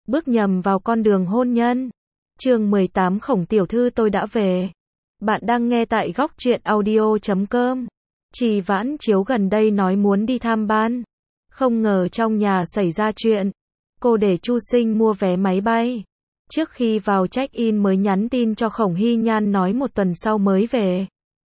bước nhầm vào con đường hôn nhân. Chương 18 Khổng tiểu thư tôi đã về. Bạn đang nghe tại góc truyện audio.com. Trì Vãn Chiếu gần đây nói muốn đi tham ban. Không ngờ trong nhà xảy ra chuyện. Cô để Chu Sinh mua vé máy bay. Trước khi vào check-in mới nhắn tin cho Khổng Hy Nhan nói một tuần sau mới về.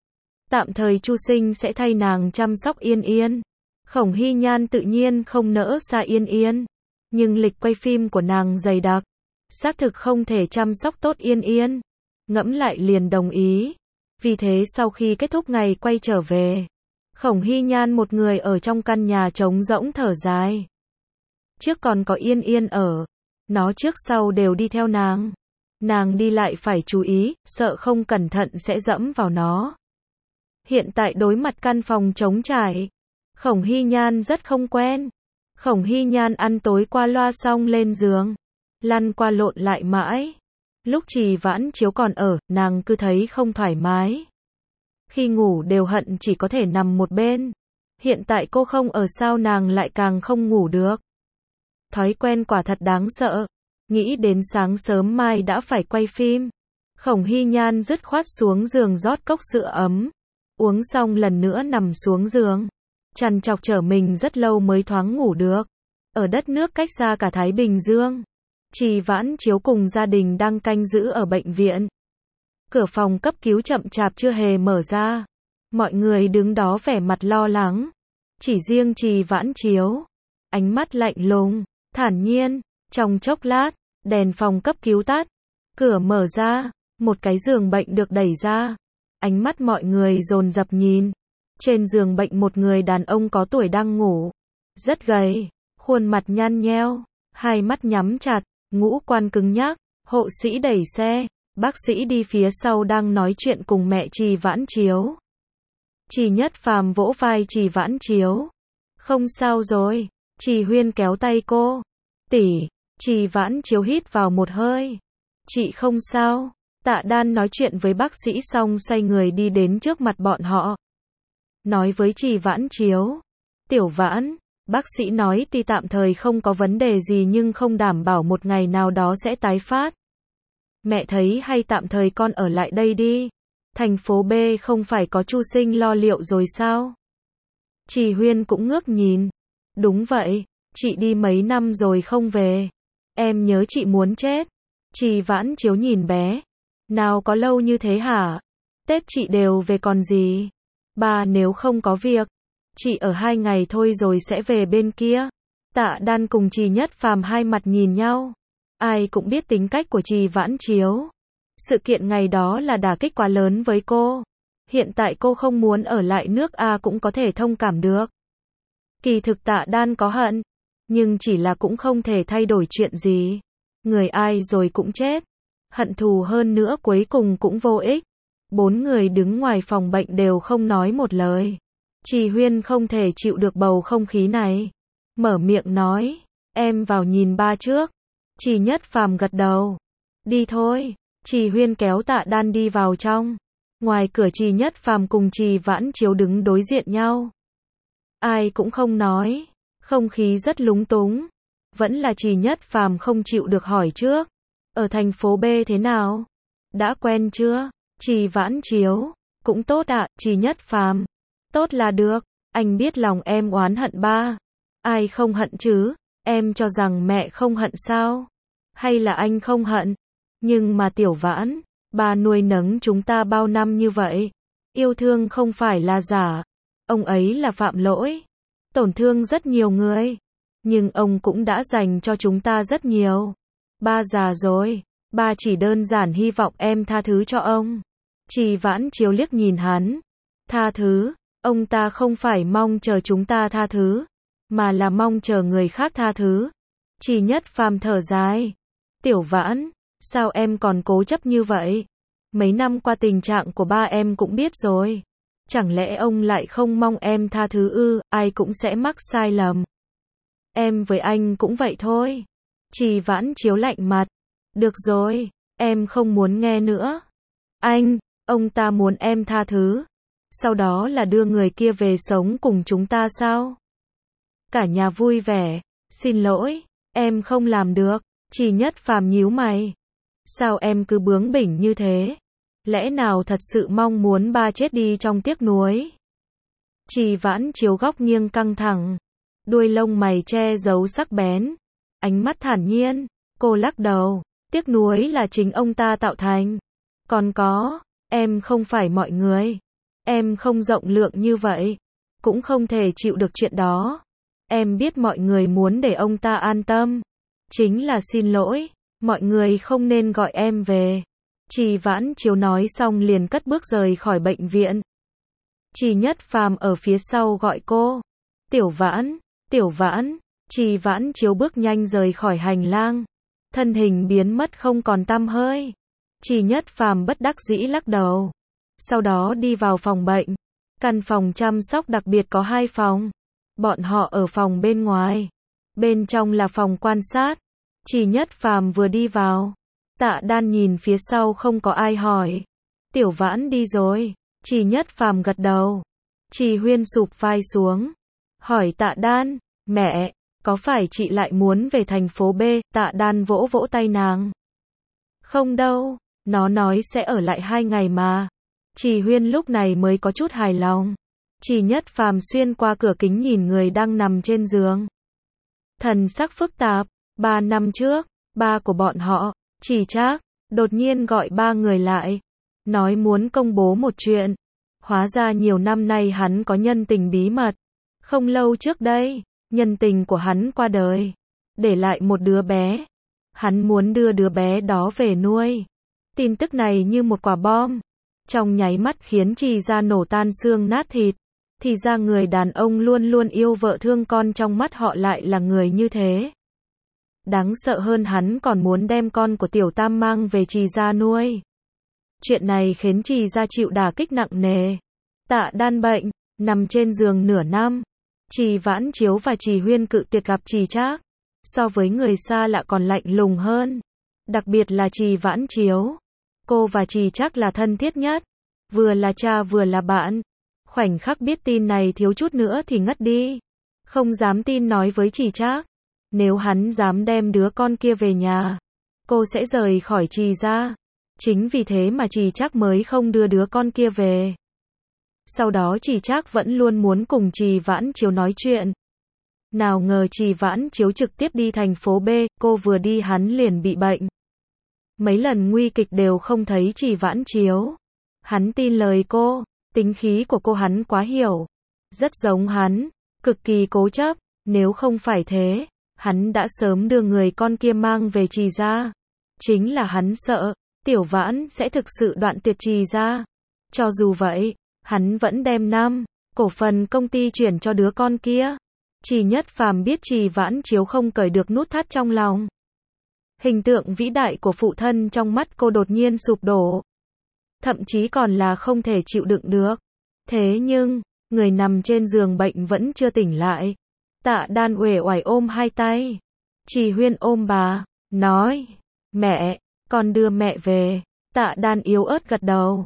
Tạm thời Chu Sinh sẽ thay nàng chăm sóc Yên Yên. Khổng Hy Nhan tự nhiên không nỡ xa Yên Yên. Nhưng lịch quay phim của nàng dày đặc. Xác thực không thể chăm sóc tốt Yên Yên. Ngẫm lại liền đồng ý. Vì thế sau khi kết thúc ngày quay trở về, Khổng Hy Nhan một người ở trong căn nhà trống rỗng thở dài. Trước còn có Yên Yên ở. Nó trước sau đều đi theo nàng. Nàng đi lại phải chú ý, sợ không cẩn thận sẽ dẫm vào nó. Hiện tại đối mặt căn phòng trống trải, Khổng Hy Nhan rất không quen. Khổng Hy Nhan ăn tối qua loa xong lên giường, lăn qua lộn lại mãi. Lúc Trì Vãn Chiếu còn ở, nàng cứ thấy không thoải mái. Khi ngủ đều hận chỉ có thể nằm một bên. Hiện tại cô không ở sao nàng lại càng không ngủ được. Thói quen quả thật đáng sợ. Nghĩ đến sáng sớm mai đã phải quay phim. Khổng Hy Nhan dứt khoát xuống giường rót cốc sữa ấm. Uống xong lần nữa nằm xuống giường. Trằn trọc trở mình rất lâu mới thoáng ngủ được. Ở đất nước cách xa cả Thái Bình Dương, Trì Vãn Chiếu cùng gia đình đang canh giữ ở bệnh viện. Cửa phòng cấp cứu chậm chạp chưa hề mở ra. Mọi người đứng đó vẻ mặt lo lắng. Chỉ riêng Trì Vãn Chiếu, ánh mắt lạnh lùng, thản nhiên. Trong chốc lát, đèn phòng cấp cứu tắt. Cửa mở ra, một cái giường bệnh được đẩy ra. Ánh mắt mọi người dồn dập nhìn. Trên giường bệnh một người đàn ông có tuổi đang ngủ. Rất gầy, khuôn mặt nhăn nheo, hai mắt nhắm chặt, ngũ quan cứng nhắc. Hộ sĩ đẩy xe, bác sĩ đi phía sau đang nói chuyện cùng mẹ Trì Vãn Chiếu. Trì Nhất Phàm vỗ vai Trì Vãn Chiếu. Không sao rồi. Trì Huyên kéo tay cô. Tỷ. Trì Vãn Chiếu hít vào một hơi. Chị không sao. Tạ Đan nói chuyện với bác sĩ xong xoay người đi đến trước mặt bọn họ. Nói với Trì Vãn Chiếu. Tiểu Vãn, bác sĩ nói tuy tạm thời không có vấn đề gì nhưng không đảm bảo một ngày nào đó sẽ tái phát. Mẹ thấy hay tạm thời con ở lại đây đi. Thành phố B không phải có Chu Sinh lo liệu rồi sao? Trì Huyên cũng ngước nhìn. Đúng vậy, chị đi mấy năm rồi không về. Em nhớ chị muốn chết. Trì Vãn Chiếu nhìn bé. Nào có lâu như thế hả? Tết chị đều về còn gì? Ba nếu không có việc, chị ở 2 ngày thôi rồi sẽ về bên kia. Tạ Đan cùng Trì Nhất Phàm hai mặt nhìn nhau. Ai cũng biết tính cách của Trì Vãn Chiếu. Sự kiện ngày đó là đả kích quá lớn với cô. Hiện tại cô không muốn ở lại nước A cũng có thể thông cảm được. Kỳ thực Tạ Đan có hận, nhưng chỉ là cũng không thể thay đổi chuyện gì. Người ai rồi cũng chết. Hận thù hơn nữa cuối cùng cũng vô ích. 4 người đứng ngoài phòng bệnh đều không nói một lời. Trì Huyên không thể chịu được bầu không khí này. Mở miệng nói, em vào nhìn ba trước. Trì Nhất Phàm gật đầu. Đi thôi. Trì Huyên kéo Tạ Đan đi vào trong. Ngoài cửa Trì Nhất Phàm cùng Trì Vãn Chiếu đứng đối diện nhau. Ai cũng không nói. Không khí rất lúng túng. Vẫn là Trì Nhất Phàm không chịu được hỏi trước. Ở thành phố B thế nào? Đã quen chưa? Trì Vãn Chiếu. Cũng tốt ạ, Trì Nhất Phàm. Tốt là được. Anh biết lòng em oán hận ba. Ai không hận chứ? Em cho rằng mẹ không hận sao? Hay là anh không hận? Nhưng mà Tiểu Vãn, ba nuôi nấng chúng ta bao năm như vậy. Yêu thương không phải là giả. Ông ấy là phạm lỗi. Tổn thương rất nhiều người. Nhưng ông cũng đã dành cho chúng ta rất nhiều. Ba già rồi. Ba chỉ đơn giản hy vọng em tha thứ cho ông. Trì Vãn Chiếu liếc nhìn hắn. Tha thứ. Ông ta không phải mong chờ chúng ta tha thứ, mà là mong chờ người khác tha thứ. Trì Nhất Phàm thở dài. Tiểu Vãn, sao em còn cố chấp như vậy? Mấy năm qua tình trạng của ba em cũng biết rồi. Chẳng lẽ ông lại không mong em tha thứ ư? Ai cũng sẽ mắc sai lầm. Em với anh cũng vậy thôi. Trì Vãn Chiếu lạnh mặt. Được rồi, em không muốn nghe nữa. Ông ta muốn em tha thứ. Sau đó là đưa người kia về sống cùng chúng ta sao? Cả nhà vui vẻ. Xin lỗi, em không làm được. Trì Nhất Phàm nhíu mày. Sao em cứ bướng bỉnh như thế? Lẽ nào thật sự mong muốn ba chết đi trong tiếc nuối? Trì Vãn Chiếu góc nghiêng căng thẳng, đuôi lông mày che giấu sắc bén, ánh mắt thản nhiên, cô lắc đầu, tiếc nuối là chính ông ta tạo thành. Còn có, em không phải mọi người. Em không rộng lượng như vậy, cũng không thể chịu được chuyện đó. Em biết mọi người muốn để ông ta an tâm. Chính là xin lỗi, mọi người không nên gọi em về. Trì Vãn Chiếu nói xong liền cất bước rời khỏi bệnh viện. Trì Nhất Phàm ở phía sau gọi cô. Tiểu Vãn, Tiểu Vãn. Trì Vãn Chiếu bước nhanh rời khỏi hành lang. Thân hình biến mất không còn tăm hơi. Trì Nhất Phàm bất đắc dĩ lắc đầu. Sau đó đi vào phòng bệnh. Căn phòng chăm sóc đặc biệt có 2 phòng. Bọn họ ở phòng bên ngoài. Bên trong là phòng quan sát. Trì Nhất Phàm vừa đi vào. Tạ Đan nhìn phía sau không có ai hỏi. Tiểu Vãn đi rồi. Trì Nhất Phàm gật đầu. Trì Huyên sụp vai xuống. Hỏi Tạ Đan, mẹ, có phải chị lại muốn về thành phố B? Tạ Đan vỗ vỗ tay nàng. Không đâu, nó nói sẽ ở lại 2 ngày mà. Trì Huyên lúc này mới có chút hài lòng. Trì Nhất Phàm xuyên qua cửa kính nhìn người đang nằm trên giường. Thần sắc phức tạp, 3 năm trước, ba của bọn họ, Trì Trác, đột nhiên gọi 3 người lại. Nói muốn công bố một chuyện. Hóa ra nhiều năm nay hắn có nhân tình bí mật. Không lâu trước đây, nhân tình của hắn qua đời. Để lại một đứa bé. Hắn muốn đưa đứa bé đó về nuôi. Tin tức này như một quả bom. Trong nháy mắt khiến Trì gia nổ tan xương nát thịt. Thì ra người đàn ông luôn luôn yêu vợ thương con trong mắt họ lại là người như thế. Đáng sợ hơn hắn còn muốn đem con của Tiểu Tam mang về Trì gia nuôi. Chuyện này khiến Trì gia chịu đả kích nặng nề. Tạ Đan bệnh, nằm trên giường nửa năm. Trì Vãn Chiếu và Trì Huyên cự tuyệt gặp Trì Trác. So với người xa lạ còn lạnh lùng hơn. Đặc biệt là Trì Vãn Chiếu. Cô và Trì Trác là thân thiết nhất. Vừa là cha vừa là bạn. Khoảnh khắc biết tin này thiếu chút nữa thì ngất đi. Không dám tin nói với Trì Trác. Nếu hắn dám đem đứa con kia về nhà, cô sẽ rời khỏi Trì gia. Chính vì thế mà Trì Trác mới không đưa đứa con kia về. Sau đó Trì Trác vẫn luôn muốn cùng Trì Vãn Chiếu nói chuyện. Nào ngờ Trì Vãn Chiếu trực tiếp đi thành phố B, cô vừa đi hắn liền bị bệnh. Mấy lần nguy kịch đều không thấy Trì Vãn Chiếu. Hắn tin lời cô, tính khí của cô hắn quá hiểu. Rất giống hắn, cực kỳ cố chấp, nếu không phải thế, hắn đã sớm đưa người con kia mang về Trì gia. Chính là hắn sợ, Tiểu Vãn sẽ thực sự đoạn tuyệt Trì gia. Cho dù vậy, hắn vẫn đem cổ phần công ty chuyển cho đứa con kia. Trì Nhất Phàm biết Trì Vãn Chiếu không cởi được nút thắt trong lòng. Hình tượng vĩ đại của phụ thân trong mắt cô đột nhiên sụp đổ. Thậm chí còn là không thể chịu đựng được. Thế nhưng, người nằm trên giường bệnh vẫn chưa tỉnh lại. Tạ Đan uể oải ôm 2 tay. Trì Huyên ôm bà, nói, mẹ, con đưa mẹ về. Tạ Đan yếu ớt gật đầu.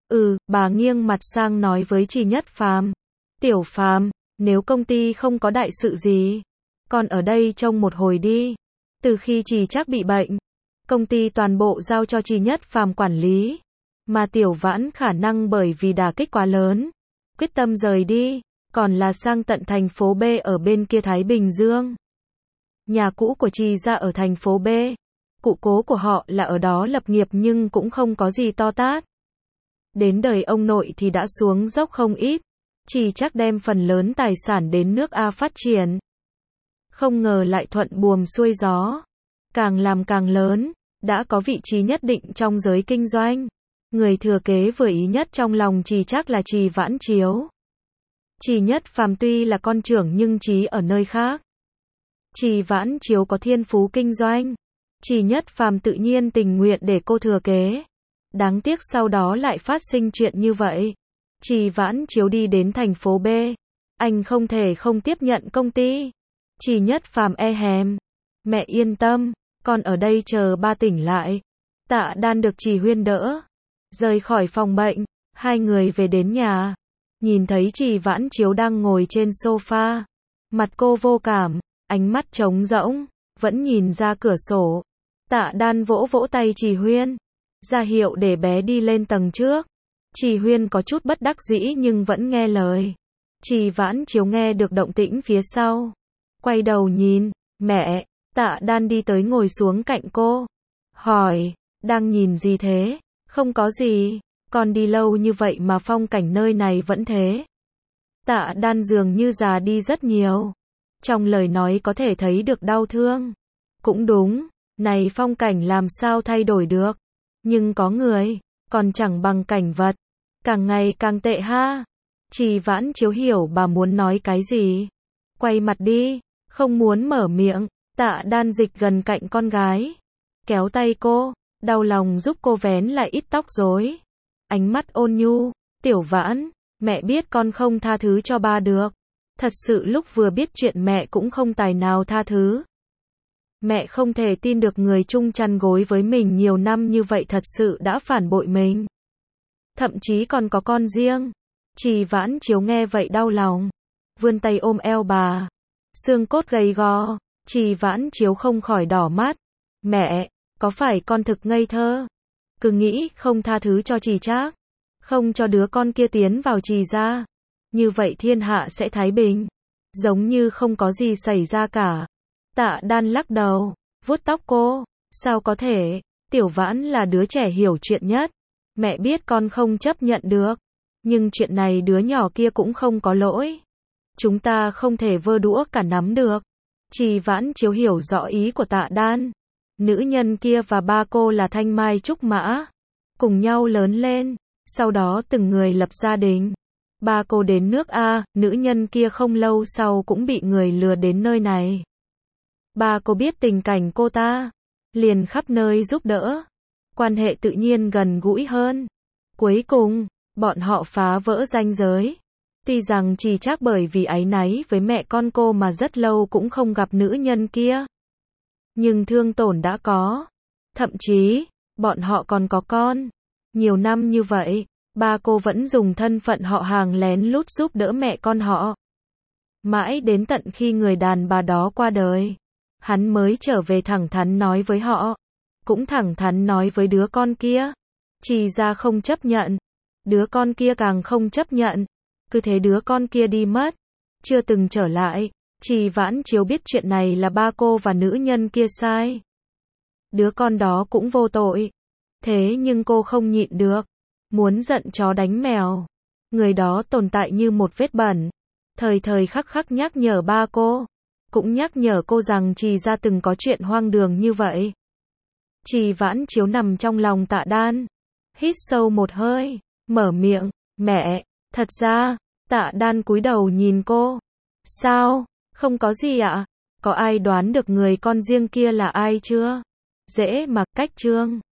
Bà nghiêng mặt sang nói với Trì Nhất Phàm. Tiểu Phàm, nếu công ty không có đại sự gì, con ở đây trông một hồi đi. Từ khi Trì Trác bị bệnh, công ty toàn bộ giao cho Trì Nhất Phàm quản lý. Mà Tiểu Vãn khả năng bởi vì đả kích quá lớn, quyết tâm rời đi, còn là sang tận thành phố B ở bên kia Thái Bình Dương. Nhà cũ của Trì gia ở thành phố B. Cụ cố của họ là ở đó lập nghiệp nhưng cũng không có gì to tát. Đến đời ông nội thì đã xuống dốc không ít. Trì Trác đem phần lớn tài sản đến nước A phát triển. Không ngờ lại thuận buồm xuôi gió. Càng làm càng lớn, đã có vị trí nhất định trong giới kinh doanh. Người thừa kế vừa ý nhất trong lòng Trì Trác là Trì Vãn Chiếu. Trì Nhất Phàm tuy là con trưởng nhưng trí ở nơi khác. Trì Vãn Chiếu có thiên phú kinh doanh. Trì Nhất Phàm tự nhiên tình nguyện để cô thừa kế. Đáng tiếc sau đó lại phát sinh chuyện như vậy. Trì Vãn Chiếu đi đến thành phố B. Anh không thể không tiếp nhận công ty. Trì Nhất Phàm e hèm. Mẹ yên tâm, con ở đây chờ ba tỉnh lại. Tạ Đan được Trì Huyên đỡ. Rời khỏi phòng bệnh, 2 người về đến nhà. Nhìn thấy Trì Vãn Chiếu đang ngồi trên sofa. Mặt cô vô cảm, ánh mắt trống rỗng, vẫn nhìn ra cửa sổ. Tạ Đan vỗ vỗ tay Trì Huyên, ra hiệu để bé đi lên tầng trước. Trì Huyên có chút bất đắc dĩ nhưng vẫn nghe lời. Trì Vãn Chiếu nghe được động tĩnh phía sau, quay đầu nhìn, mẹ. Tạ Đan đi tới ngồi xuống cạnh cô, hỏi, đang nhìn gì thế? Không có gì, con đi lâu như vậy mà phong cảnh nơi này vẫn thế. Tạ Đan dường như già đi rất nhiều, trong lời nói có thể thấy được đau thương. Cũng đúng, này phong cảnh làm sao thay đổi được, nhưng có người, còn chẳng bằng cảnh vật, càng ngày càng tệ ha. Trì Vãn Chiếu hiểu bà muốn nói cái gì, quay mặt đi, không muốn mở miệng. Tạ Đan dịch gần cạnh con gái, kéo tay cô, đau lòng giúp cô vén lại ít tóc rối. Ánh mắt ôn nhu, Tiểu Vãn, mẹ biết con không tha thứ cho ba được. Thật sự lúc vừa biết chuyện mẹ cũng không tài nào tha thứ. Mẹ không thể tin được người chung chăn gối với mình nhiều năm như vậy thật sự đã phản bội mình. Thậm chí còn có con riêng. Trì Vãn Chiếu nghe vậy đau lòng, vươn tay ôm eo bà, xương cốt gầy gò. Trì Vãn Chiếu không khỏi đỏ mắt. Mẹ, có phải con thực ngây thơ? Cứ nghĩ không tha thứ cho Trì Trác, không cho đứa con kia tiến vào Trì gia, như vậy thiên hạ sẽ thái bình, giống như không có gì xảy ra cả. Tạ Đan lắc đầu, vuốt tóc cô, sao có thể, Tiểu Vãn là đứa trẻ hiểu chuyện nhất. Mẹ biết con không chấp nhận được, nhưng chuyện này đứa nhỏ kia cũng không có lỗi. Chúng ta không thể vơ đũa cả nắm được. Trì Vãn Chiếu hiểu rõ ý của Tạ Đan. Nữ nhân kia và ba cô là thanh mai trúc mã, cùng nhau lớn lên, sau đó từng người lập gia đình. Ba cô đến nước A, nữ nhân kia không lâu sau cũng bị người lừa đến nơi này. Ba cô biết tình cảnh cô ta, liền khắp nơi giúp đỡ. Quan hệ tự nhiên gần gũi hơn. Cuối cùng, bọn họ phá vỡ ranh giới. Tuy rằng Trì Trác bởi vì áy náy với mẹ con cô mà rất lâu cũng không gặp nữ nhân kia, nhưng thương tổn đã có. Thậm chí, bọn họ còn có con. Nhiều năm như vậy, ba cô vẫn dùng thân phận họ hàng lén lút giúp đỡ mẹ con họ. Mãi đến tận khi người đàn bà đó qua đời, hắn mới trở về thẳng thắn nói với họ. Cũng thẳng thắn nói với đứa con kia. Trì gia không chấp nhận. Đứa con kia càng không chấp nhận. Cứ thế đứa con kia đi mất, chưa từng trở lại. Trì Vãn Chiếu biết chuyện này là ba cô và nữ nhân kia sai. Đứa con đó cũng vô tội. Thế nhưng cô không nhịn được, muốn giận chó đánh mèo. Người đó tồn tại như một vết bẩn, thời thời khắc khắc nhắc nhở ba cô, cũng nhắc nhở cô rằng Trì gia từng có chuyện hoang đường như vậy. Trì Vãn Chiếu nằm trong lòng Tạ Đan, hít sâu một hơi, mở miệng, mẹ, thật ra. Tạ Đan cúi đầu nhìn cô. Sao? Không có gì ạ. Có ai đoán được người con riêng kia là ai chưa? Dễ mà, Cách Trương.